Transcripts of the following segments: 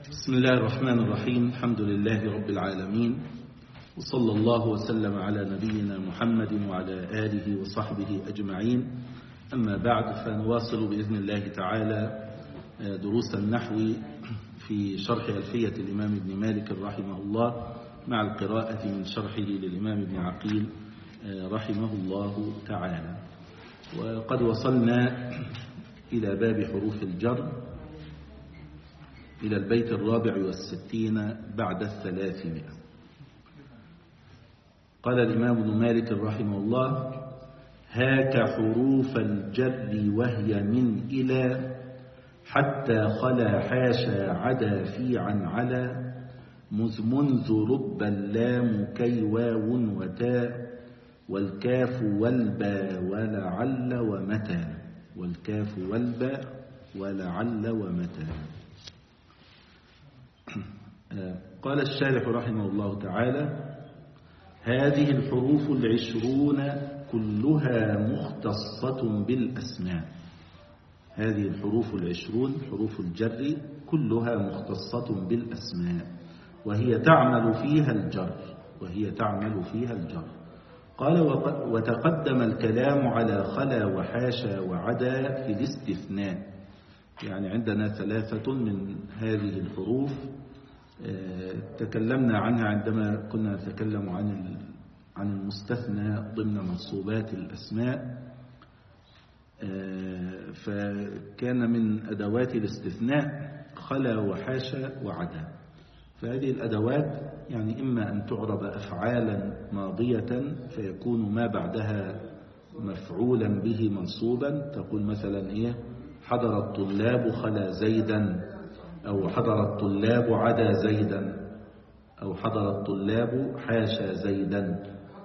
بسم الله الرحمن الرحيم. الحمد لله رب العالمين، وصلى الله وسلم على نبينا محمد وعلى آله وصحبه أجمعين. أما بعد، فنواصل بإذن الله تعالى دروس النحو في شرح ألفية الإمام ابن مالك رحمه الله، مع القراءة من شرحه للإمام ابن عقيل رحمه الله تعالى. وقد وصلنا إلى باب حروف الجر، إلى البيت 64 بعد 300. قال الإمام ابن مالك رحمه الله: هاك حروف الجر وهي من إلى، حتى خلا حاشا عدا في عن على، منذ رب اللام كي واو وتاء، والكاف والباء ولعل ومتى، والكاف والباء ولعل ومتى. قال الشارح رحمه الله تعالى: هذه الحروف 20 كلها مختصة بالأسماء. هذه الحروف 20 حروف الجر كلها مختصة بالأسماء، وهي تعمل فيها الجر. قال: وتقدم الكلام على خلا وحاشا وعدا في الاستثناء. يعني عندنا 3 من هذه الحروف تكلمنا عنها عندما كنا نتكلم عن المستثنى ضمن منصوبات الأسماء. فكان من أدوات الاستثناء خلا وحاشا وعدا. فهذه الأدوات يعني إما أن تعرب أفعالا ماضية فيكون ما بعدها مفعولا به منصوبا، تقول مثلا إيه: حضر الطلاب خلا زيدا، أو حضر الطلاب عدا زيدا، أو حضر الطلاب حاشا زيدا،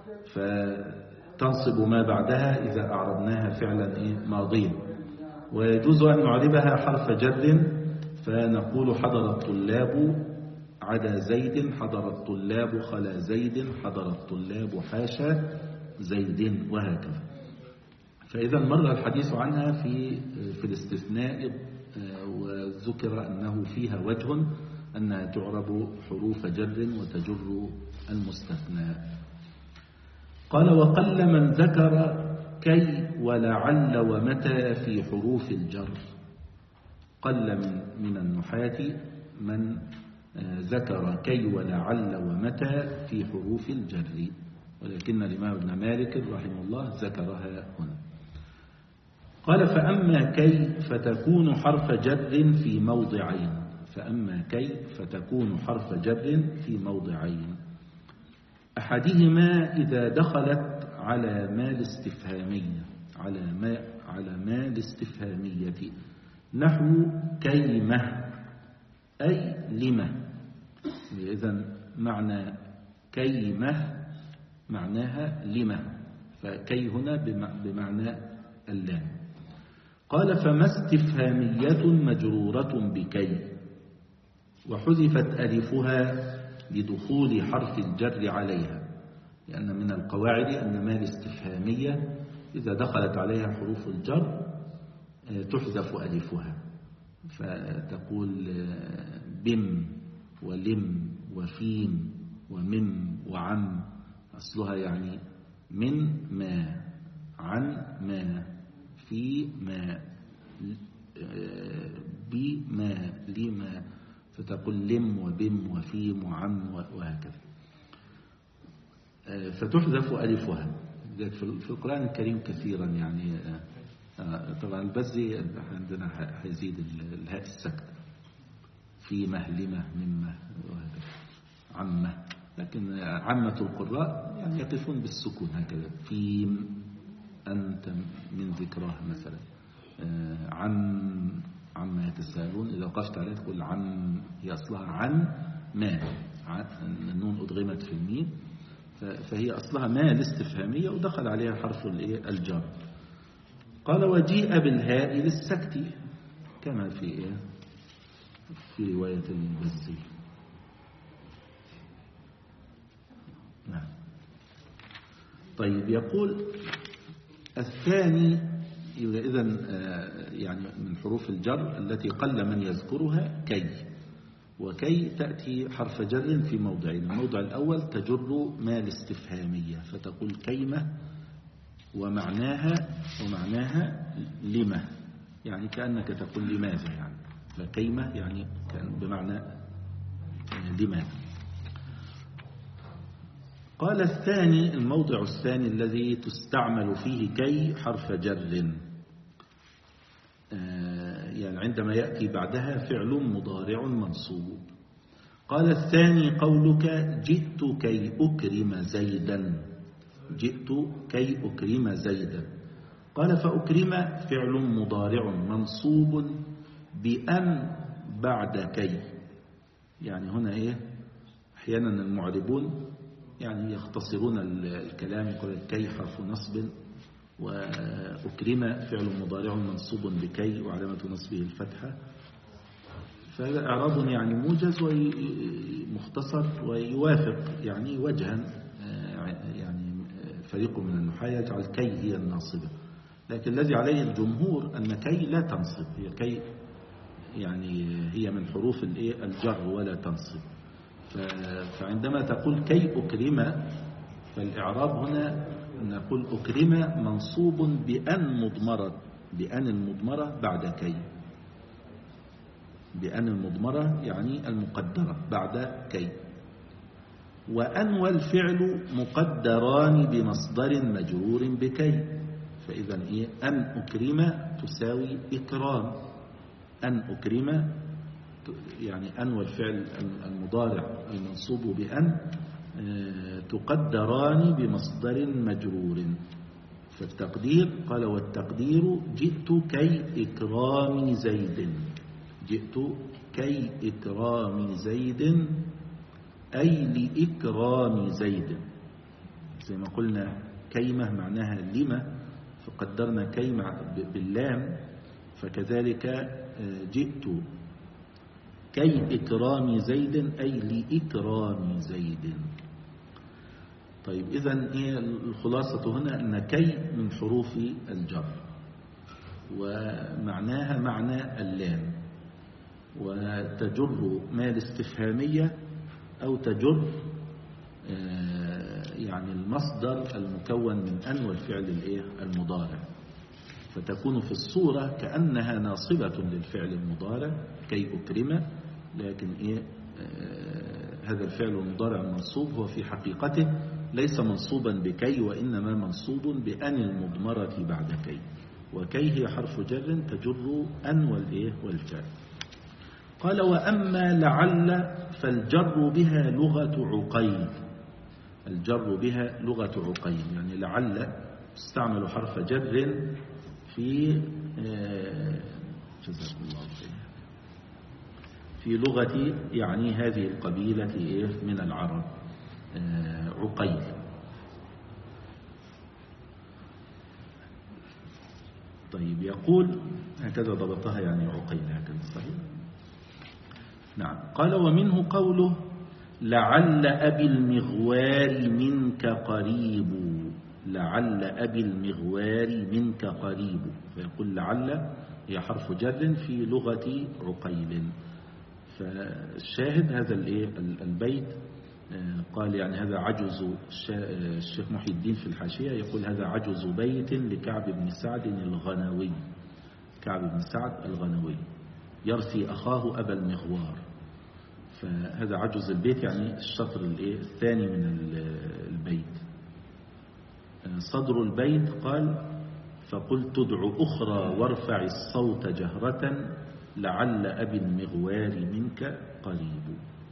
فتنصب ما بعدها إذا أعربناها فعلا ماضيا. ويجوز أن نعربها حرف جر، فنقول حضر الطلاب عدا زيد، حضر الطلاب خلا زيد، حضر الطلاب حاشا زيد، وهكذا. فإذا مر الحديث عنها في الاستثناء، وذكر أنه فيها وجه أنها تعرب حروف جر وتجر المستثنى. قال: وقل من ذكر كي ولعل ومتى في حروف الجر. قل من النحاة من ذكر كي ولعل ومتى في حروف الجر، ولكن الإمام ابن مالك رحمه الله ذكرها هنا. قال: فأما كي فتكون حرف جر في موضعين. فأما كي فتكون حرف جر في موضعين: أحدهما إذا دخلت على ما الاستفهامية، على ما الاستفهامية، نحو كيمة أي لما. إذن معنى كيمة معناها لما، فكي هنا بمعنى اللام. قال: فما استفهامية مجرورة بكي، وحذفت ألفها لدخول حرف الجر عليها، لأن من القواعد أن ما الاستفهامية إذا دخلت عليها حروف الجر تحذف ألفها، فتقول بم ولم وفيم ومم وعم، أصلها يعني من ما، عن ما، في ما، بما، لما، فتقول لم وبم وفيم وعم وهكذا، فتحذف ألفها. في القرآن الكريم كثيرا يعني. طبعا البزي عندنا هيزيد الهاء السكت، في مهلمة ممة وهكذا، عمة، لكن عامة القراء يعني يقفون بالسكون هكذا. في أنت من ذكراه مثلا، عما يتساءلون، إذا وقفت عليه تقول عن، هي أصلها عن ما، النون أدغمت في الميم، فهي أصلها ما الاستفهامية ودخل عليها حرف الجر. قال: وجيء بالهاء للسكت، كما في رواية البزي. نعم. طيب، يقول الثاني إذن يعني من حروف الجر التي قل من يذكرها كي، وكي تأتي حرف جر في موضعين. الموضع الأول تجر ما الاستفهامية فتقول كيمة ومعناها لما، يعني كأنك تقول لماذا، يعني فكيمة يعني كان بمعنى لماذا. قال الثاني، الموضع الثاني الذي تستعمل فيه كي حرف جر، يعني عندما يأتي بعدها فعل مضارع منصوب. قال الثاني قولك جئت كي أكرم زيدا، جئت كي أكرم زيدا. قال فأكرم فعل مضارع منصوب بأن بعد كي. يعني هنا أحيانا المعربون يعني يختصرون الكلام، يقول كي حرف نصب وأكرم فعل مضارع منصوب بكي وعلامة نصبه الفتحة، فهذا إعراب يعني موجز ومختصر ويوافق يعني وجها. يعني فريق من النحاة يجعل كي هي الناصبة، لكن الذي عليه الجمهور أن كي لا تنصب، هي كي يعني هي من حروف الجر ولا تنصب. فعندما تقول كي أكرم فالإعراب هنا نقول أكرم منصوب بأن مضمرة، بأن المضمرة بعد كي، بأن المضمرة يعني المقدرة بعد كي. وأن والفعل مقدران بمصدر مجرور بكي، فإذا أن أكرم تساوي إكرام، أن أكرم يعني أن والفعل المضارع المنصوب بأن تقدران بمصدر مجرور. فالتقدير قال والتقدير جئت كي إكرام زيد، جئت كي إكرام زيد أي لإكرام زيد. زي ما قلنا كيمة معناها لما، فقدرنا كيمة باللام، فكذلك جئت كي إكرام زيد أي لإكرام زيد. طيب إذن الخلاصة هنا أن كي من حروف الجر ومعناها معنى اللام، وتجر ما الاستفهامية أو تجر يعني المصدر المكون من أن والفعل المضارع، فتكون في الصورة كأنها ناصبة للفعل المضارع كي أكرم، لكن هذا الفعل المضارع المنصوب هو في حقيقته ليس منصوبا بكي، وإنما منصوب بأن المضمرة بعد كي، وكي هي حرف جر تجر أن والفعل. قال وأما لعل فالجر بها لغة عقيل، الجر بها لغة عقيل، يعني لعل تستعمل حرف جر في جزاكم الله خير في لغة يعني هذه القبيلة من العرب عقيل. طيب يقول هكذا ضبطها يعني عقيل هكذا صحيح. نعم. قال ومنه قوله لعل أبي المغوار منك قريب، لعل أبي المغوار منك قريب، فيقول لعل هي حرف جر في لغة عقيل. فالشاهد هذا البيت قال يعني هذا عجز، الشيخ محي الدين في الحاشية يقول هذا عجز بيت لكعب بن سعد الغنوي، كعب بن سعد الغنوي يرثي أخاه أبا المغوار، فهذا عجز البيت يعني الشطر الثاني من البيت. صدر البيت قال فقلت ادع أخرى وارفع الصوت جهرة لعل أبي المغوار منك قريب.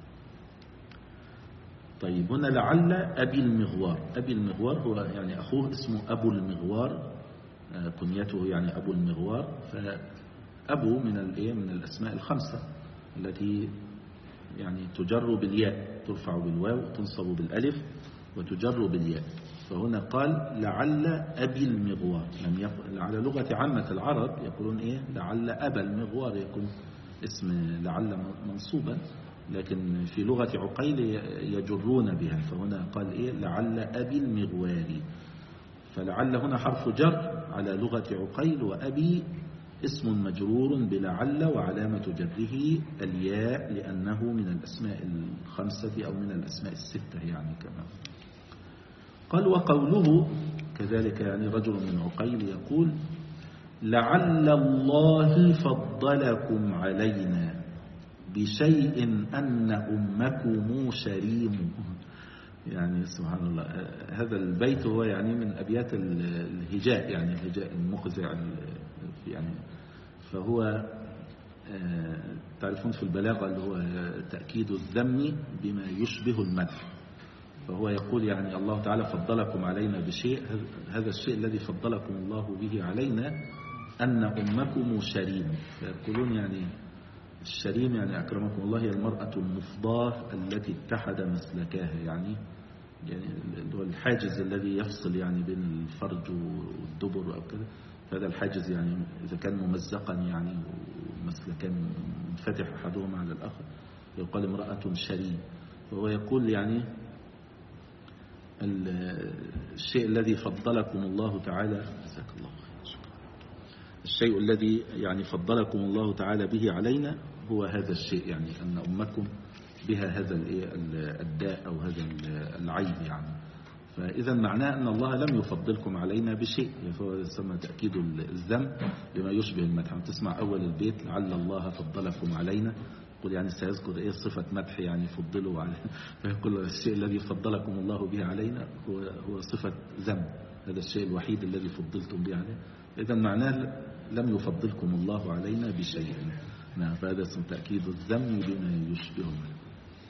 طيب هنا لعل أبي المغوار، أبي المغوار هو يعني أخوه اسمه أبو المغوار، كنيته يعني أبو المغوار، فأبو من الأسماء الخمسة التي يعني تجر بالياء، ترفع بالواو تنصب بالألف وتجر بالياء. فهنا قال لعل أبي المغوار، على لغة عامة العرب يقولون لعل أبا المغوار يكون اسم لعل منصوبا، لكن في لغة عقيل يجرون بها، فهنا قال لعل أبي المغوار. فلعل هنا حرف جر على لغة عقيل، وأبي اسم مجرور بلعل وعلامة جره الياء لأنه من الأسماء الخمسة أو من الأسماء الستة يعني كما قال. وقوله كذلك يعني رجل من عقيل يقول لعل الله فضلكم علينا بشيء أن أمكم شريم. يعني سبحان الله، هذا البيت هو يعني من أبيات الهجاء، يعني الهجاء المخزع يعني، فهو تعرفون في البلاغة اللي هو تأكيد الذم بما يشبه المدح. فهو يقول يعني الله تعالى فضلكم علينا بشيء، هذا الشيء الذي فضلكم الله به علينا أن أمكم شريم. فيقولون يعني الشريم يعني أكرمكم الله هي المرأة المفضاة التي اتحد مسلكاها، يعني اللي هو الحاجز الذي يفصل يعني بين الفرج والدبر أو كده. هذا الحاجز يعني إذا كان ممزقا يعني ومسلكان منفتح أحدهما على الآخر يقال امرأة شريم. وهو يقول يعني الشيء الذي فضلكم الله تعالى، جزاك الله خير، الشيء الذي يعني فضلكم الله تعالى به علينا هو هذا الشيء، يعني أن أمكم بها هذا الداء أو هذا العيب يعني. فإذا معناه أن الله لم يفضلكم علينا بشيء، فهو يسمى تأكيد الذم بما يشبه المدح. تسمع أول البيت لعل الله فضلكم علينا، يقول يعني سيذكر صفة مدح يعني فضلوا علينا، فيقول الشيء الذي فضلكم الله به علينا هو صفة ذم، هذا الشيء الوحيد الذي فضلتم به علينا. إذا معناه لم يفضلكم الله علينا بشيء. نعم، فهذا اسم تأكيد الذم بما يشبه المدح.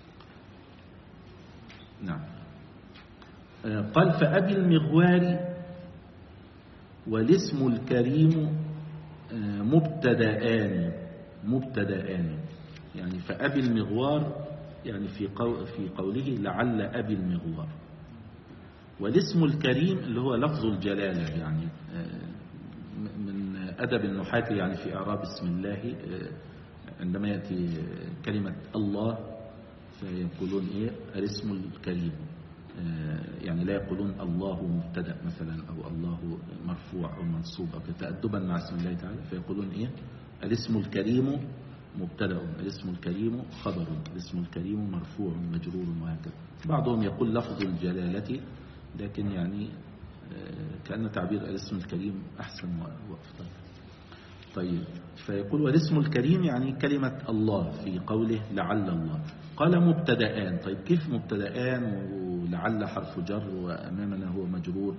نعم. قال فأبي المغوار والاسم الكريم مبتدآن يعني فأبي المغوار يعني في قوله لعل أبي المغوار، والاسم الكريم اللي هو لفظ الجلالة، يعني من أدب النحاة يعني في إعراب اسم الله عندما يأتي كلمة الله فيقولون الاسم الكريم، يعني لا يقولون الله مبتدأ مثلا أو الله مرفوع أو منصوب أو تأدبا مع اسم الله تعالى، فيقولون الاسم الكريم مبتدأ، الاسم الكريم خبر، الاسم الكريم مرفوع مجرور وهكذا. بعضهم يقول لفظ الجلالة، لكن يعني كأن تعبير الاسم الكريم أحسن وأفضل. طيب، فيقول والاسم الكريم يعني كلمة الله في قوله لعل الله. قال مبتدآن. طيب كيف مبتدآن ولعل حرف جر وأمامنا هو مجرور؟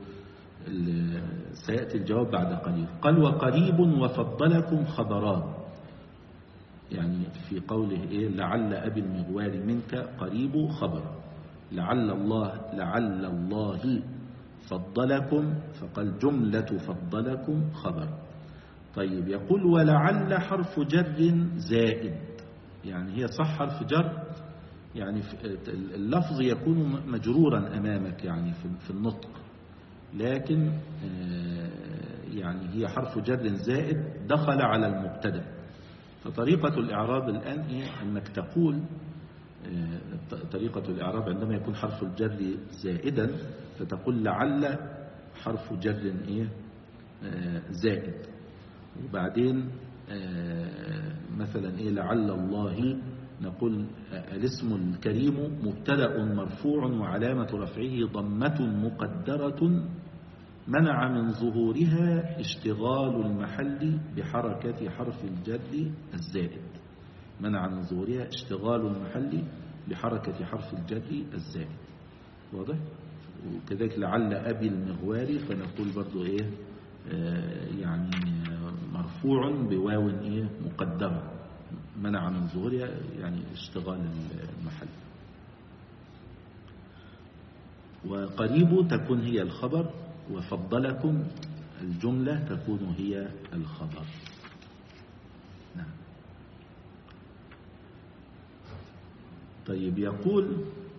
سيأتي الجواب بعد قليل. قال وقريب وفضلكم خبران، يعني في قوله لعل أبي المغوار منك قريب خبر، لعل الله فضلكم، فقال جملة فضلكم خبر. طيب يقول ولعل حرف جر زائد، يعني هي صح حرف جر، يعني اللفظ يكون مجرورا أمامك يعني في النطق، لكن يعني هي حرف جر زائد دخل على المبتدأ. فطريقة الإعراب الآن أنك تقول طريقة الإعراب عندما يكون حرف الجر زائدا فتقول لعل حرف جر زائد، وبعدين مثلا لعل الله نقول الاسم الكريم مبتدأ مرفوع وعلامة رفعه ضمة مقدرة منع من ظهورها اشتغال المحل بحركة حرف الجر الزائد، منع من ظهورها اشتغال المحل بحركة حرف الجر الزائد. واضح؟ وكذلك لعل أبي المغوار فنقول برضو يعني مرفوع بواو مقدرة منع من ظهورها يعني اشتغال المحل. وقريب تكون هي الخبر، وفضلكم الجملة تكون هي الخبر. نعم. طيب يقول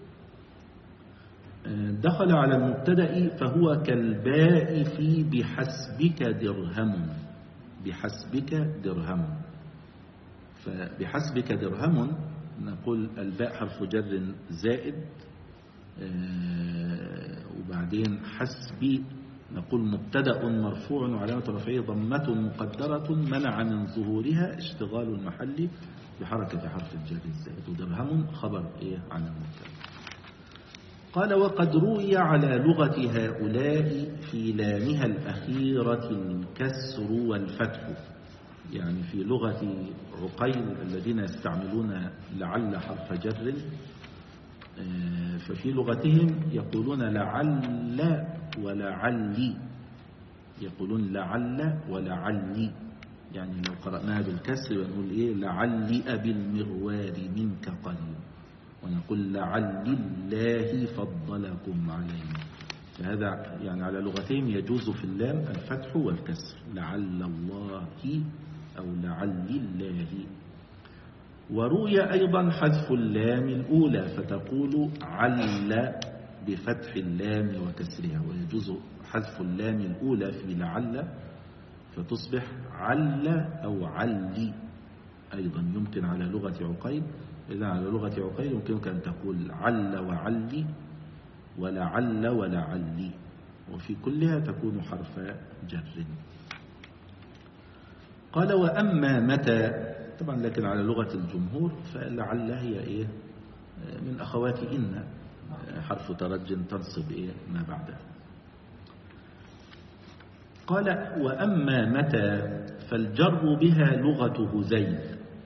دخل على المبتدأ فهو كالباء في بحسبك درهم، بحسبك درهم. فبحسبك درهم نقول الباء حرف جر زائد، وبعدين حسبي نقول مبتدأ مرفوع وعلامة رفعه ضمة مقدرة منع من ظهورها اشتغال المحل بحركة حرف الجر الزائد، ودرهم خبر عن المبتدأ. قال وقد روي على لغة هؤلاء في لامها الأخيرة الكسر والفتح، يعني في لغة عقيل الذين يستعملون لعل حرف جر، ففي لغتهم يقولون لعل ولعلي، يقولون لعل ولعلي، يعني لو قرأناها بالكسر ونقول لعلي أبي المغوار منك قريب، ونقول لعل الله فضلكم عليه. فهذا يعني على لغتهم يجوز في اللام الفتح والكسر، لعل الله أو لعل الله. وروي أيضا حذف اللام الأولى فتقول عل بفتح اللام وكسرها، ويجوز حذف اللام الأولى في لعل فتصبح عل أو علي، أيضا يمكن على لغة عقيل. إذا على لغة عقيل يمكنك أن تقول عل وعلي ولعل ولعلي، وفي كلها تكون حرف جر. قال وأما متى، طبعا لكن على لغة الجمهور فلعل هي من أخوات إن، حرف ترج تنصب ما بعدها. قال وأما متى فالجر بها لغة هذيل،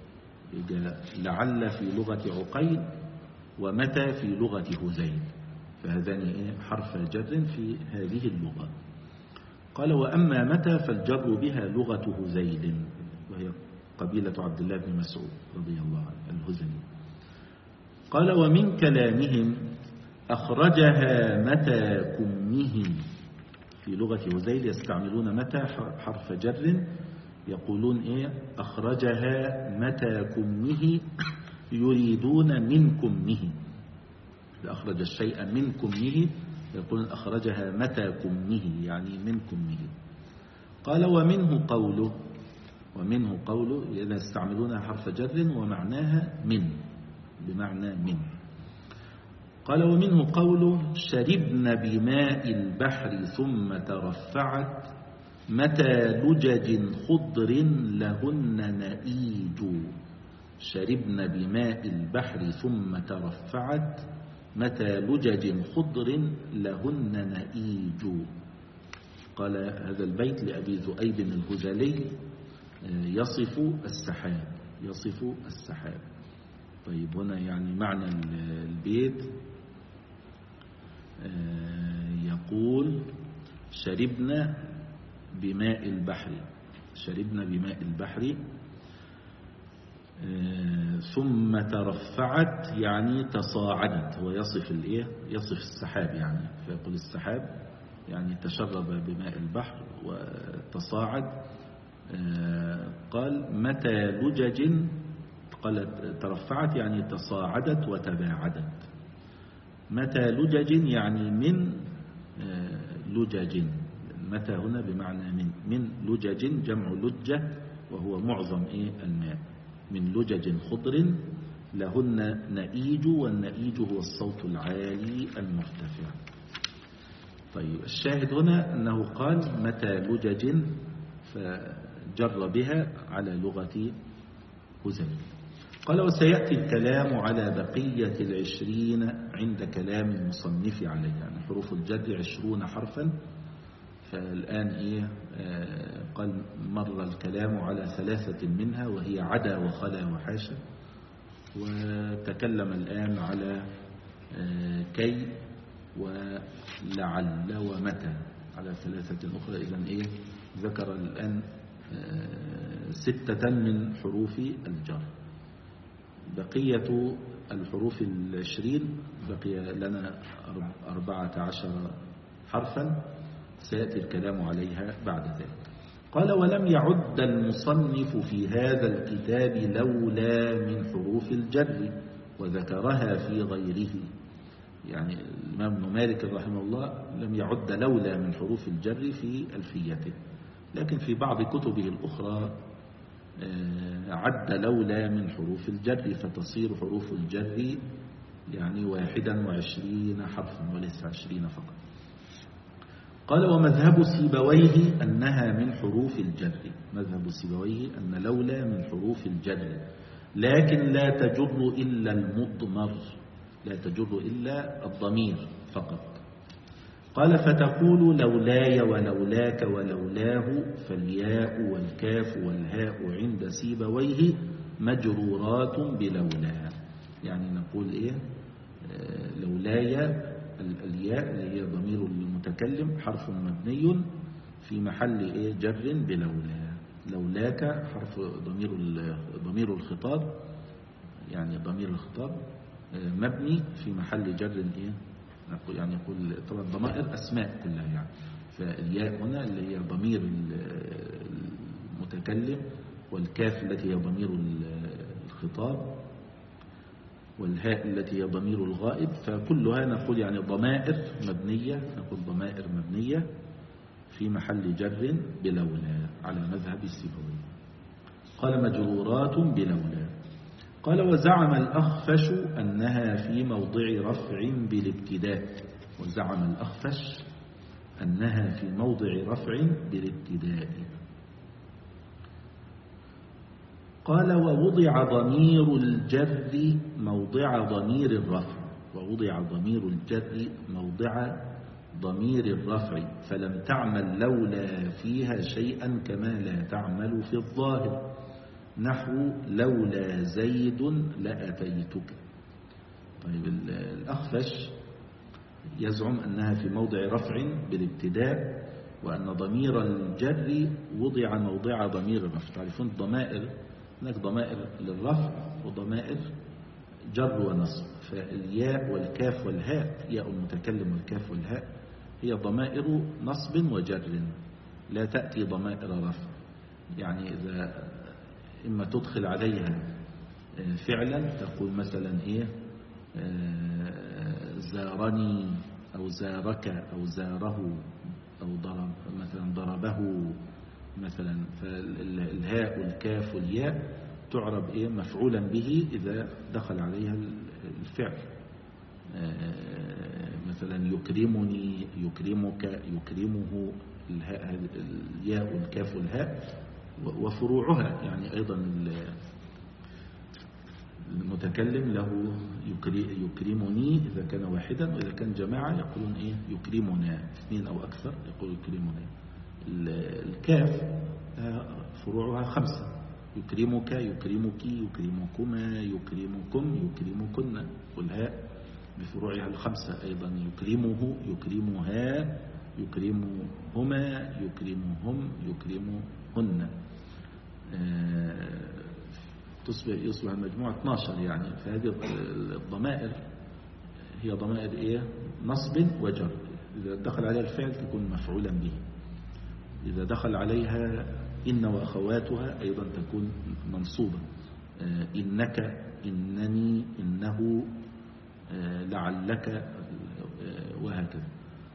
لعل في لغة عقيل ومتى في لغة هذيل، فهذان حرف جر في هذه اللغة. قال وأما متى فالجر بها لغة هذيل، وهي قبيلة عبد الله بن مسعود رضي الله عنه الهذلي. قال ومن كلامهم أخرجها متى كمه، في لغة هذيل يستعملون متى حرف جر، يقولون أخرجها متى كمه يريدون من كمه، أخرج الشيء من كمه يقولون أخرجها متى كمه يعني من كمه. قال ومنه قوله إذا استعملونها حرف جر ومعناها من بمعنى من. قال ومنه قوله شربن بماء البحر ثم ترفعت متى لجج خضر لهن نئيج، شربن بماء البحر ثم ترفعت متى لجج خضر لهن نئيج. قال هذا البيت لأبي ذؤيب الهذلي يصف السحاب. طيب هنا يعني معنى البيت يقول شربنا بماء البحر ثم ترفعت يعني تصاعدت، هو يصف السحاب، يعني فيقول السحاب يعني تشرب بماء البحر وتصاعد. قال متى لجج، قال ترفعت يعني تصاعدت وتباعدت، متى لجج يعني من لجج، متى هنا بمعنى من لجج جمع لجة وهو معظم الماء، من لجج خضر لهن نئيج، والنئيج هو الصوت العالي المرتفع. طيب الشاهد هنا أنه قال متى لجج فجر بها على لغة هذيل. قال وسيأتي الكلام على بقية 20 عند كلام المصنف عليه، يعني حروف الجر 20 حرفا، فالآن قال مر الكلام على 3 منها وهي عدا وخلا وحاشا، وتكلم الآن على كي ولعل ومتى على 3 أخرى. إذن ذكر الآن 6 من حروف الجر. بقية الحروف 20 بقي لنا 14 حرفا سيأتي الكلام عليها بعد ذلك. قال ولم يعد المصنف في هذا الكتاب لولا من حروف الجر وذكرها في غيره، يعني الإمام ابن مالك رحمه الله لم يعد لولا من حروف الجر في ألفيته، لكن في بعض كتبه الأخرى عد لولا من حروف الجر، فتصير حروف الجر يعني 21 حرفا وليس 20 فقط. قال ومذهب سيبويه أنها من حروف الجر. مذهب سيبويه أن لولا من حروف الجر، لكن لا تجر إلا المضمر، لا تجر إلا الضمير فقط. قال فتقول لولاي ولولاك ولولاه، فالياء والكاف والهاء عند سيبويه مجرورات بلولا. يعني نقول إيه؟ لولاي الياء اللي هي ضمير المتكلم حرف مبني في محل إيه؟ جر بلولا. لولاك حرف ضمير الخطاب، يعني ضمير الخطاب مبني في محل جر إيه؟ يعني يقول طبعا الضمائر أسماء كلها يعني. فالياء هنا اللي هي ضمير المتكلم، والكاف التي هي ضمير الخطاب، والهاء التي هي ضمير الغائب. فكلها نقول يعني ضمائر مبنية، نقول ضمائر مبنية في محل جر بلولا على مذهب السيبوي. قال مجرورات بلولا. قال وزعم الأخفش أنها في موضع رفع بالابتداء. وزعم الأخفش أنها في موضع رفع بالابتداء. قال ووضع ضمير الجر موضع ضمير الرفع. ووضع ضمير الجر موضع ضمير الرفع، فلم تعمل لولا فيها شيئا كما لا تعمل في الظاهر، نحو لولا زيد لأتيتك. طيب الأخفش يزعم أنها في موضع رفع بالابتداء، وأن ضمير الجر وضع موضع ضمير الرفع. تعرفون الضمائر، هناك ضمائر للرفع وضمائر جر ونصب. فالياء والكاف والهاء، ياء المتكلم والكاف والهاء، هي ضمائر نصب وجر، لا تأتي ضمائر رفع. يعني إذا إما تدخل عليها فعلا، تقول مثلا إيه زارني أو زارك أو زاره أو ضرب مثلا ضربه مثلا. فالهاء والكاف والياء تعرب إيه مفعولا به إذا دخل عليها الفعل. مثلا يكرمني، يكرمك، يكرمه، الياء والكاف والهاء وفروعها. يعني أيضا المتكلم له يكرمني إذا كان واحدا، وإذا كان جماعة يقولون إيه يكرمنا، اثنين أو أكثر يقول يكرمنا. الكاف فروعها 5: يكرمك، يكرمك، يكرمكما، يكرمكم، يكرمكن. والهاء بفروعها 5 أيضا: يكرمه، يكرمها، يكرمهما، يكرمهم، يكرمهن. يصبح المجموعة 12 يعني. فهذه الضمائر هي ضمائر إيه؟ نصب وجر. إذا دخل عليها الفعل تكون مفعولا به. إذا دخل عليها إن وأخواتها أيضا تكون منصوبة: إنك، إنني، إنه، لعلك، وهكذا.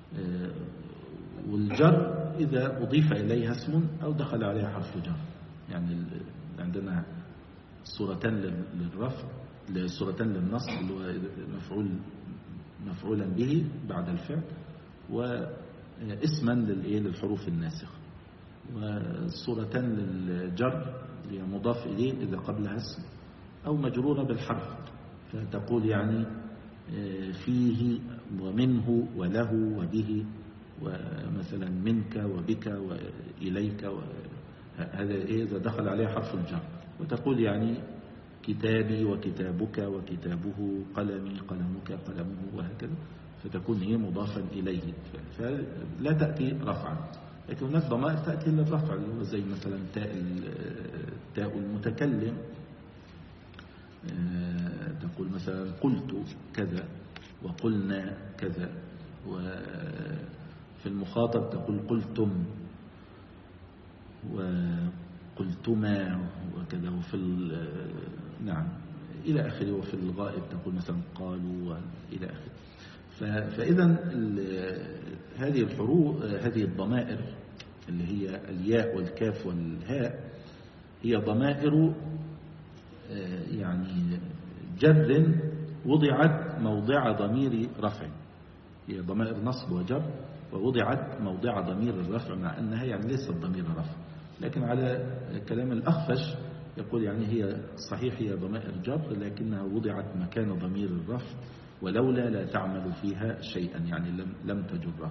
والجر إذا أضيف إليها اسم أو دخل عليها حرف جر. يعني عندنا صورتان للرفع، صورتان للنصب اللي هو مفعولا به بعد الفعل، واسما للحروف الناسخة. وصورتان للجر اللي مضاف إليه إذا قبلها اسم، أو مجرورة بالحرف. فتقول يعني فيه ومنه وله وبه، ومثلا منك وبك وإليك، هذا إذا دخل عليه حرف الجر. وتقول يعني كتابي وكتابك وكتابه، قلمي قلمك قلمه، وهكذا. فتكون هي مضافا إليه، فلا تأتي رفعا. لكن هناك ضمائر تأتي للرفع، زي مثلا تاء المتكلم، تقول مثلا قلت كذا وقلنا كذا. وفي المخاطب تقول قلتم وقلتما وكذا. وفي نعم إلى آخره. وفي الغائب تقول مثلا قالوا إلى آخره. فإذا هذه الحروف، هذه الضمائر اللي هي الياء والكاف والهاء، هي ضمائر يعني جر وضعت موضع ضمير رفع. هي ضمائر نصب وجر، ووضعت موضع ضمير الرفع، مع أنها يعني ليست ضمير رفع، لكن على كلام الأخفش يقول يعني هي صحيح هي ضمائر جر، لكنها وضعت مكان ضمير الرفع، ولولا لا تعمل فيها شيئا، يعني لم تجرها.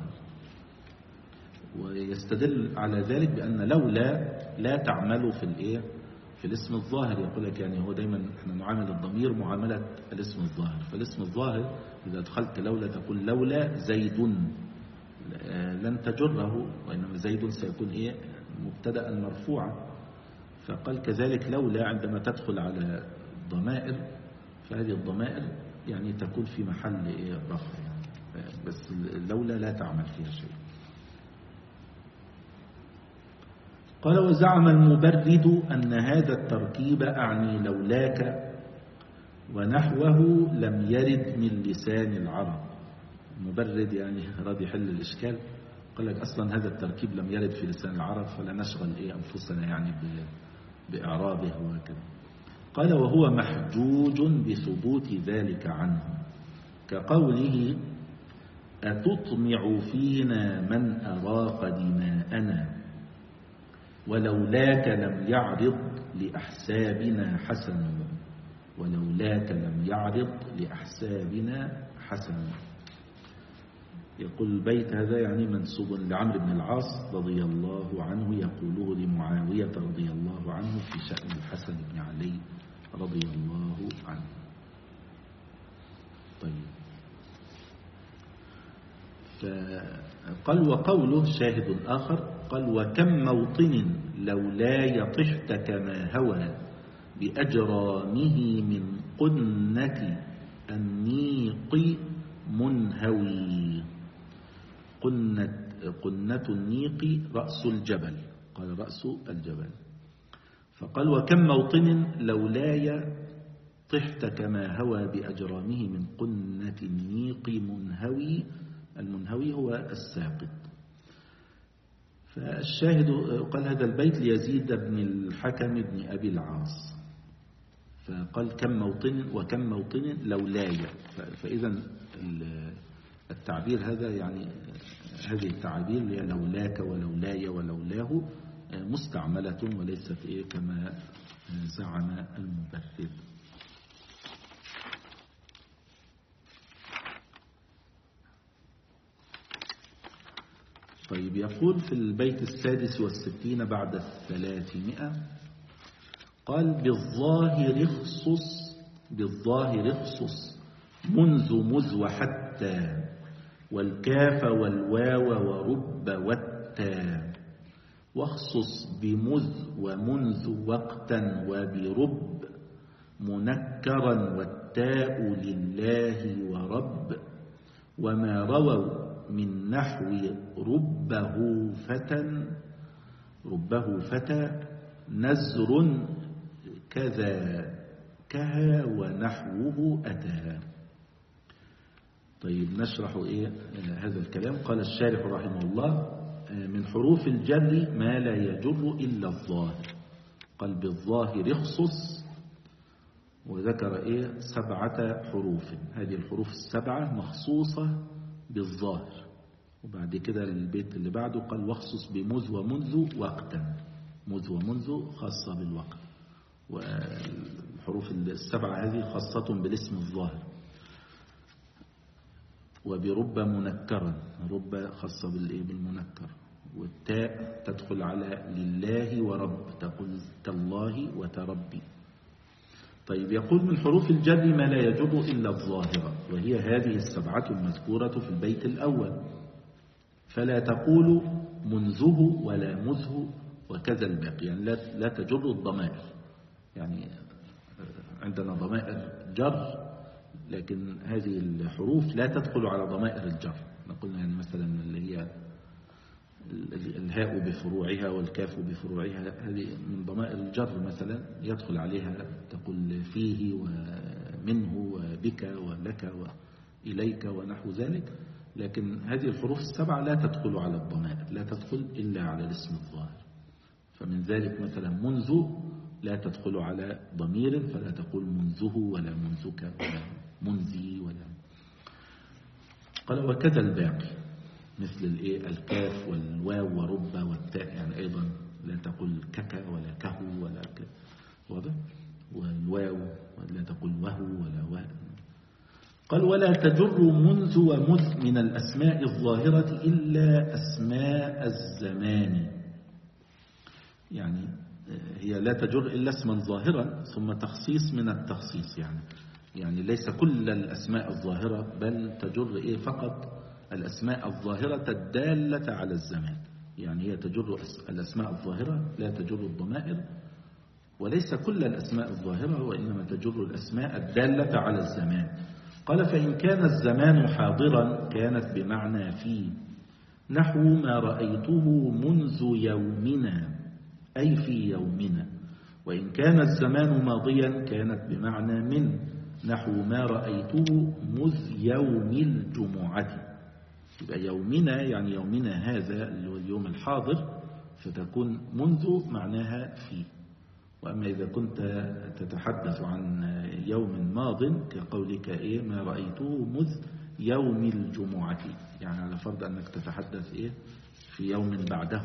ويستدل على ذلك بأن لولا لا تعمل في الاسم الظاهر. يقول لك يعني هو دايما احنا نعامل الضمير معاملة الاسم الظاهر، فالاسم الظاهر إذا دخلت لولا تقول لولا زيد، لن تجره، وإنما زيد سيكون مبتدأ مرفوعا. فقال كذلك لولا عندما تدخل على ضمائر، فهذه الضمائر يعني تكون في محل رفع يعني، بس لولا لا تعمل فيها شيء. قال وزعم المبرد أن هذا التركيب أعني لولاك ونحوه لم يرد من لسان العرب. المبرد يعني راضي يحل الإشكال، قال لك أصلا هذا التركيب لم يرد في لسان العرب، فلا نشغل أنفسنا يعني بإعرابه وكذا. قال وهو محجوج بثبوت ذلك عنه، كقوله أتطمع فينا من أراق دماءنا ولولاك لم يعرض لأحسابنا حسن، ولولاك لم يعرض لأحسابنا حسن. يقول البيت هذا يعني منسوب لعمرو بن العاص رضي الله عنه، يقوله لمعاوية رضي الله عنه في شأن الحسن بن علي رضي الله عنه. طيب، فقال وقوله شاهد آخر، قال وكم موطن لولاي طحت كما هوى بأجرامه من قنة النيق منهوي. قنة النيق رأس الجبل، قال رأس الجبل. فقال وكم موطن لولاي طحت كما هوى بأجرامه من قنة النيق منهوي. المنهوي هو الساقط. فالشاهد قال هذا البيت ليزيد بن الحكم بن أبي العاص، فقال كم موطن وكم موطن لولاي. فإذا التعبير هذا يعني هذه التعابير لولاك ولولاي ولولاه مستعملة وليست كما زعم المبرد. طيب، يقول في البيت 66 بعد 300، قال بالظاهر اخصص منذ مذ وحتى والكاف والواو ورب والتا، واخصص بمذ ومنذ وقتا وبرب منكرا والتاء لله ورب، وما رووا من نحو ربه فتى نزر كذا كها ونحوه أتى. طيب، نشرح هذا الكلام. قال الشارح رحمه الله من حروف الجر ما لا يجر إلا الظاهر. قال بالظاهر اخصص، وذكر 7 حروف. هذه الحروف 7 مخصوصة بالظاهر. وبعد كده البيت اللي بعده قال واخصص بمذ ومنذ وقتا. مذ ومنذ خاصة بالوقت، والحروف 7 هذه خاصة بالاسم الظاهر. وبرب منكرا، رب خاصة بالمنكر. والتاء تدخل على لله ورب، تقول تالله وتربي. طيب، يقول من حروف الجر ما لا يجر إلا الظاهرة، وهي هذه 7 المذكورة في البيت الأول. فلا تقول منذه ولا مذه وكذا الباقي، يعني لا تجر الضمائر. يعني عندنا ضمائر جر، لكن هذه الحروف لا تدخل على ضمائر الجر. نقول يعني مثلا اللي هي الهاء بفروعها والكاف بفروعها، هذه من ضمائر الجر مثلا يدخل عليها تقول فيه ومنه وبك ولك وإليك ونحو ذلك. لكن هذه الحروف 7 لا تدخل على الضمائر، لا تدخل إلا على الاسم الظاهر. فمن ذلك مثلا منذ لا تدخل على ضمير، فلا تقول منذه ولا منذك ولا منذي ولا. قال وكذا الباقي مثل الكاف والواو ورب والتاء، يعني أيضا لا تقول كك ولا كهو ولا واضح، والواو لا تقول وهو ولا وهو. قال ولا تجر منذ ومذ من الأسماء الظاهرة إلا أسماء الزمان، يعني هي لا تجر إلا اسما ظاهرا ثم تخصيص من التخصيص، يعني ليس كل الأسماء الظاهرة، بل تجر فقط الأسماء الظاهرة الدالة على الزمان، يعني هي تجر الأسماء الظاهرة لا تجر الضمائر، وليس كل الأسماء الظاهرة وإنما تجر الأسماء الدالة على الزمان. قال فإن كان الزمان حاضرا كانت بمعنى في، نحو ما رأيته منذ يومنا أي في يومنا. وإن كان الزمان ماضيا كانت بمعنى من، نحو ما رأيته مذ يوم الجمعة. يبقى يومنا يعني يومنا هذا اللي هو اليوم الحاضر، فتكون منذ معناها في. وأما إذا كنت تتحدث عن يوم ماض كقولك ما رأيته مذ يوم الجمعة، يعني على فرض أنك تتحدث في يوم بعده،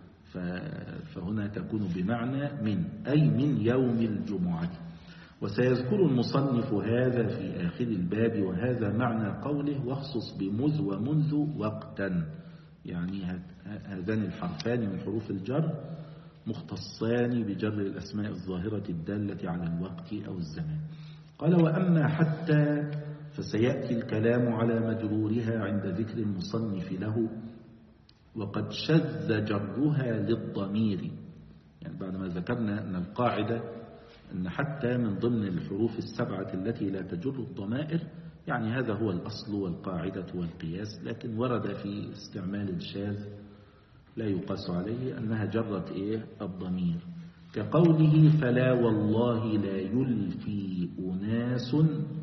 فهنا تكون بمعنى من، أي من يوم الجمعة. وسيذكر المصنف هذا في آخر الباب، وهذا معنى قوله واخصص بمذ ومنذ وقتا، يعني هذان الحرفان من حروف الجر مختصان بجر الأسماء الظاهرة الدالة على الوقت أو الزمان. قال وأما حتى فسيأتي الكلام على مجرورها عند ذكر المصنف له، وقد شذ جرها للضمير، يعني بعد ما ذكرنا أن القاعدة أن حتى من ضمن الحروف السبعة التي لا تجر الضمائر، يعني هذا هو الأصل والقاعدة والقياس، لكن ورد في استعمال الشاذ لا يقاس عليه أنها جرت الضمير، كقوله فلا والله لا يلفي أناس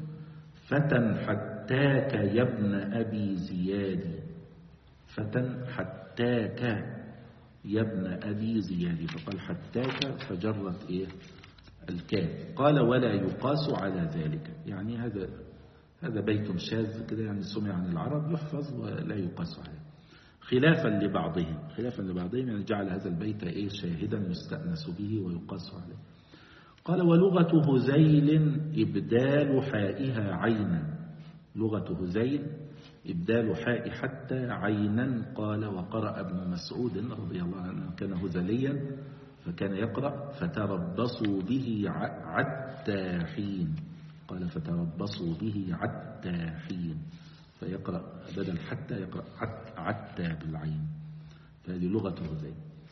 فتى حتاك يا ابن أبي زياد، فتى حتاك يا ابن أبي زياد، فقال حتاك فجرت الكاف. قال ولا يقاس على ذلك، يعني هذا بيت شاذ كده، يعني سمع عن العرب يحفظ ولا يقاس عليه، خلافا لبعضهم يعني جعل هذا البيت شاهدا يستأنس به ويقاس عليه. قال ولغة هزيل إبدال حائها عينا، لغة هزيل إبدال حاء حتى عينا. قال وقرأ ابن مسعود رضي الله عنه كان هزليا فكان يقرأ فتربصوا به عتى حين، قال فتربصوا به عتى حين، فيقرأ بدل حتى يقرأ عتى بالعين، فهذه لغة هذين.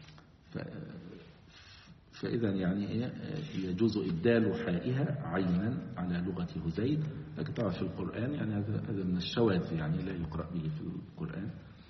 فإذا يعني يجوز إبدال حائها عينا على لغة هزيل، لكن طبعا في القرآن يعني هذا من الشواذ، يعني لا يقرأ به في القرآن،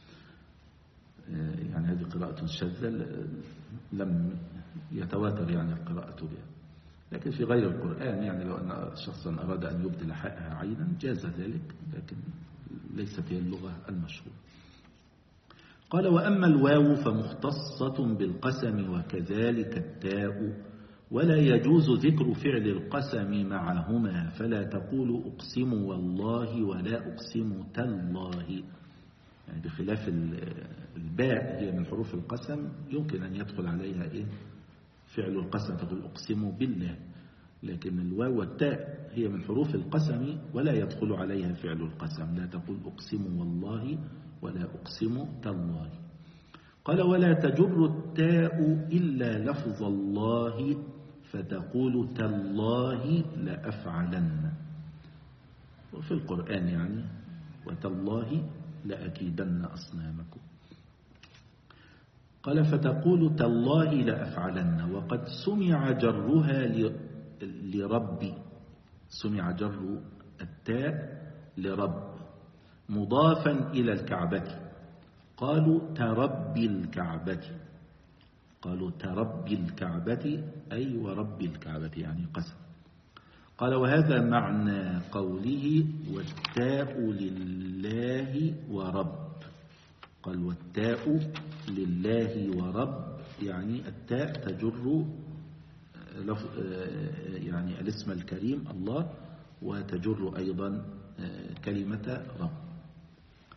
يعني هذه قراءة شاذة لم يتواتر يعني القراءة بها. لكن في غير القرآن يعني لو أن شخصا أراد أن يبدل حائها عينا جاز ذلك، لكن ليست هي اللغة المشهورة. قال وأما الواو فمختصة بالقسم وكذلك التاء، ولا يجوز ذكر فعل القسم معهما، فلا تقول أقسم والله ولا أقسم تالله، يعني بخلاف الباء هي من حروف القسم يمكن أن يدخل عليها فعل القسم، تقول أقسم بالله، لكن الواو والتاء هي من حروف القسم ولا يدخل عليها فعل القسم، لا تقول أقسم والله ولا أقسم تالله. قال ولا تجر التاء إلا لفظ الله، فتقول تالله لأفعلن، وفي القرآن يعني وتالله لأكيدن أصنامكم. قال فتقول تالله لأفعلن، وقد سمع جرها لرب، سمع جر التاء لرب مضافا إلى الكعبة، قالوا تربي الكعبة، قالوا تربي الكعبة أي ورب الكعبة يعني قسم. قال وهذا معنى قوله والتاء لله ورب، قال والتاء لله ورب، يعني التاء تجر يعني الاسم الكريم الله، وتجر أيضا كلمة رب.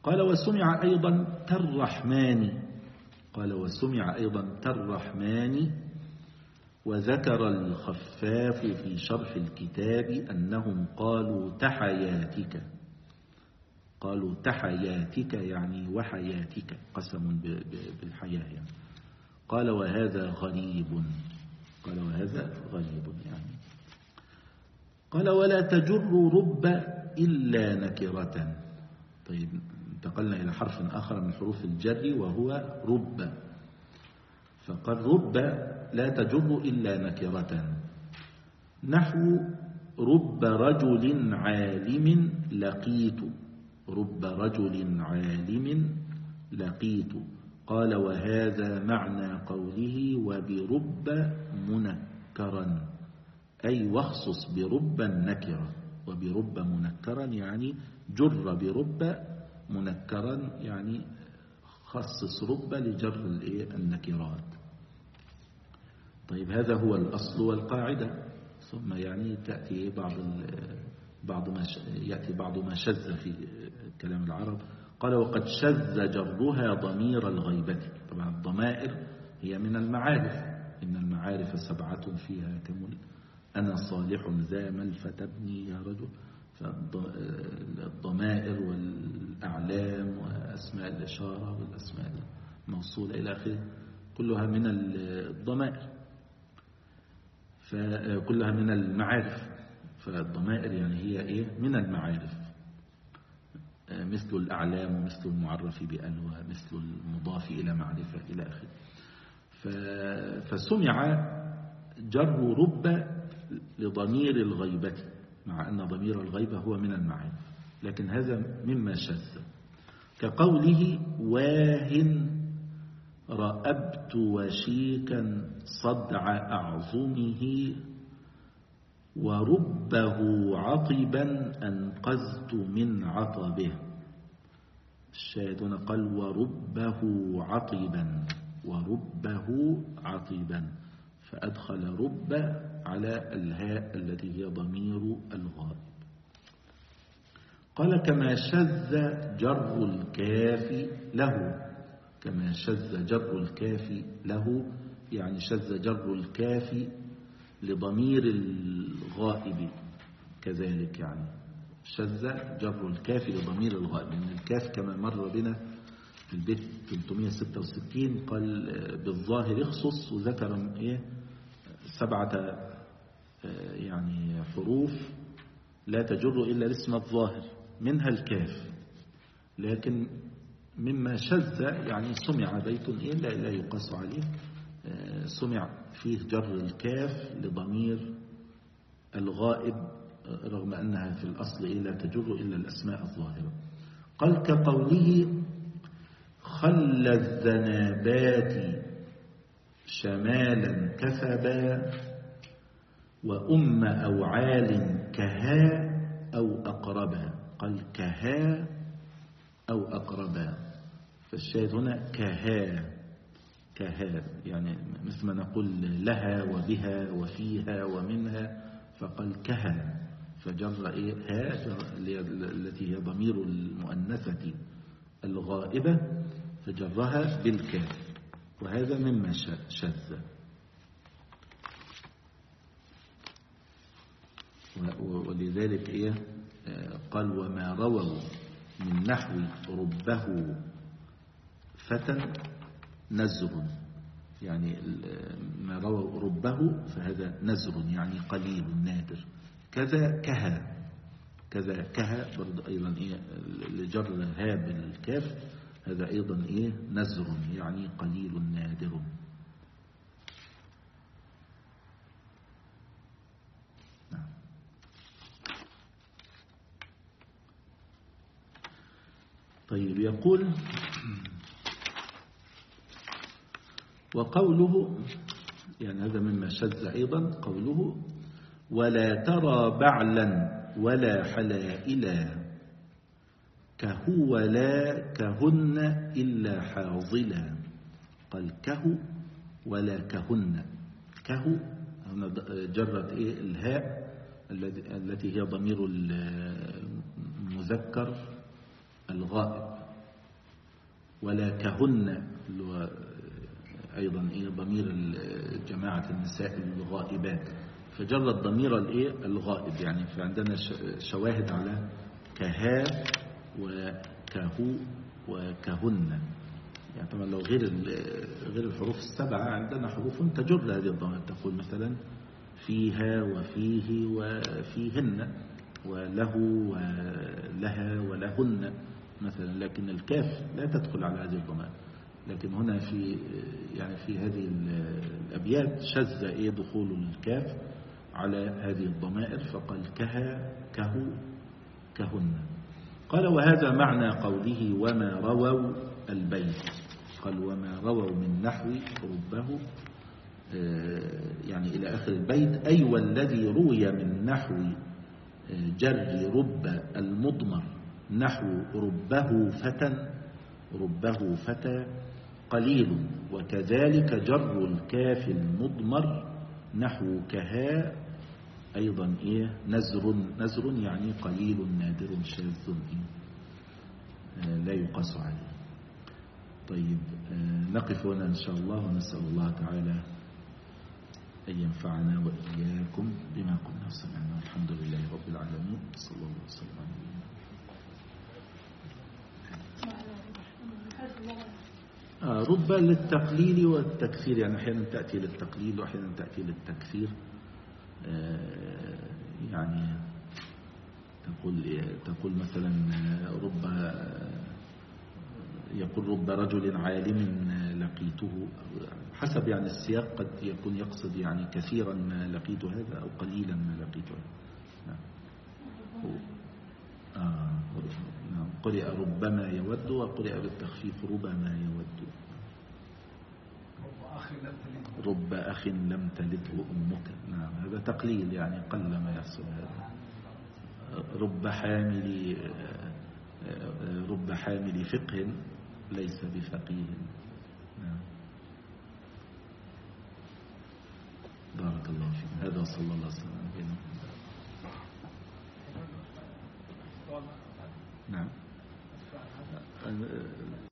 قال وسمع أيضا كالرحمن، قال وسمع أيضا كالرحمن. وذكر الخفاف في شرح الكتاب أنهم قالوا تحياتك، قالوا تحياتك يعني وحياتك، قسم بالحياة يعني. قال وهذا غريب، قال وهذا غريب يعني. قال ولا تجر رب إلا نكرة. طيب انتقلنا إلى حرف آخر من حروف الجر وهو رب، فقال رب لا تجر إلا نكرة، نحو رب رجل عالم لقيت، رب رجل عالم لقيت. قال وهذا معنى قوله وبرب منكرا، أي واخصص برب النكرة، وبرب منكرا يعني جر برب منكرا يعني خصص رب لجر النكرات. طيب هذا هو الأصل والقاعدة. ثم يعني تأتي يأتي بعض ما شذ في كلام العرب. قال وقد شذ جرها ضمير الغيبة. طبعا الضمائر هي من المعارف، إن المعارف 7 فيها كمل، أنا صالح ذا ملفت ابني يا رجل. فالضمائر والأعلام وأسماء الإشارة والأسماء الموصولة إلى آخره كلها من الضمائر، فكلها من المعارف. فالضمائر يعني هي من المعارف، مثل الأعلام ومثل المعرف بأل ومثل المضاف إلى معرفة إلى آخره. فسمع جر رب لضمير الغيبة، مع أن ضمير الغيبة هو من المعارف، لكن هذا مما شذ. كقوله واهن رأبت وشيكا صدع أعظمه وربه عطبا أنقذت من عطبه. الشاهدون قال وربه عطبا، وربه عطبا، فأدخل رب على الهاء التي هي ضمير الغائب. قال كما شذ جر الكاف له، كما شذ جر الكاف له يعني شذ جر الكاف لضمير الغائب كذلك، يعني شذ جر الكاف لضمير الغائب، لأن الكاف كما مر بنا في البيت 366 قال بالظاهر اخصص، وذكر 7 يعني حروف لا تجر إلا الاسم الظاهر منها الكاف، لكن مما شذ يعني سمع بيت لا يقاس عليه، سمع فيه جر الكاف لضمير الغائب رغم أنها في الأصل لا تجر إلا الأسماء الظاهرة. قال كقوله خل الذنابات شمالا كثبا وأم أوعال كها أو أقربا. قال كها أو أقربا، فالشاهد هنا كها، كها يعني مثل ما نقول لها وبها وفيها ومنها، فقال كها فجر ها التي هي ضمير المؤنثة الغائبة فجرها بالكاف، وهذا مما شذ. ولذلك قال وما رووا من نحو ربه فتى نزر، يعني ما رووا ربه فهذا نزر يعني قليل نادر. كذا كها، كذا كها برضو أيضا لجر ها بالكاف، هذا أيضا نزر يعني قليل نادر. طيب يقول وقوله يعني هذا مما شذ أيضا قوله ولا ترى بعلا ولا حلائلا كهو لا كهن إلا حاضلا. قال كهو ولا كهن، كهو هنا جرت الهاء التي هي ضمير المذكر الغائب ولا كهن أيضا ضمير جماعة النساء الغائبات، فجر الضمير الغائب يعني. فعندنا شواهد على كها وكهو وكهن. يعني طبعا لو غير الحروف السبعة عندنا حروف تجر هذه الضمائر، تقول مثلا فيها وفيه وفيهن وله ولها ولهن مثلا، لكن الكاف لا تدخل على هذه الضمائر. لكن هنا في هذه الأبيات شذ دخول الكاف على هذه الضمائر، فقال كها كهو كهن. قال وهذا معنى قوله وما رووا البيت. قال وما رووا من نحو ربه يعني إلى آخر البيت، أي والذي روي من نحو جر رب المضمر نحو ربه فتى قليل، وكذلك جر الكاف المضمر نحو كها أيضا نزر يعني قليل نادر شاذ لا يقاس عليه. طيب نقف هنا إن شاء الله، ونسأل الله تعالى أن ينفعنا وإياكم بما كنا سمعنا. الحمد لله رب العالمين، صلى الله وسلم على نبينا. رب للتقليل والتكثير، يعني أحيانا تأتي للتقليل وأحيانا تأتي للتكثير. يعني تقول مثلا يقول رب رجل عالم لقيته، حسب يعني السياق، قد يكون يقصد يعني كثيرا ما لقيت هذا أو قليلا ما لقيت هذا. قرئ ربما يود، وقرئ بالتخفيف ربما يود. رب أخ لم تلده أمك. نعم هذا تقليل يعني قل ما يحصل هذا. رب حامل فقه ليس بفقيه. نعم. بارك الله فيك. هذا صلى الله عليه وسلم. نعم.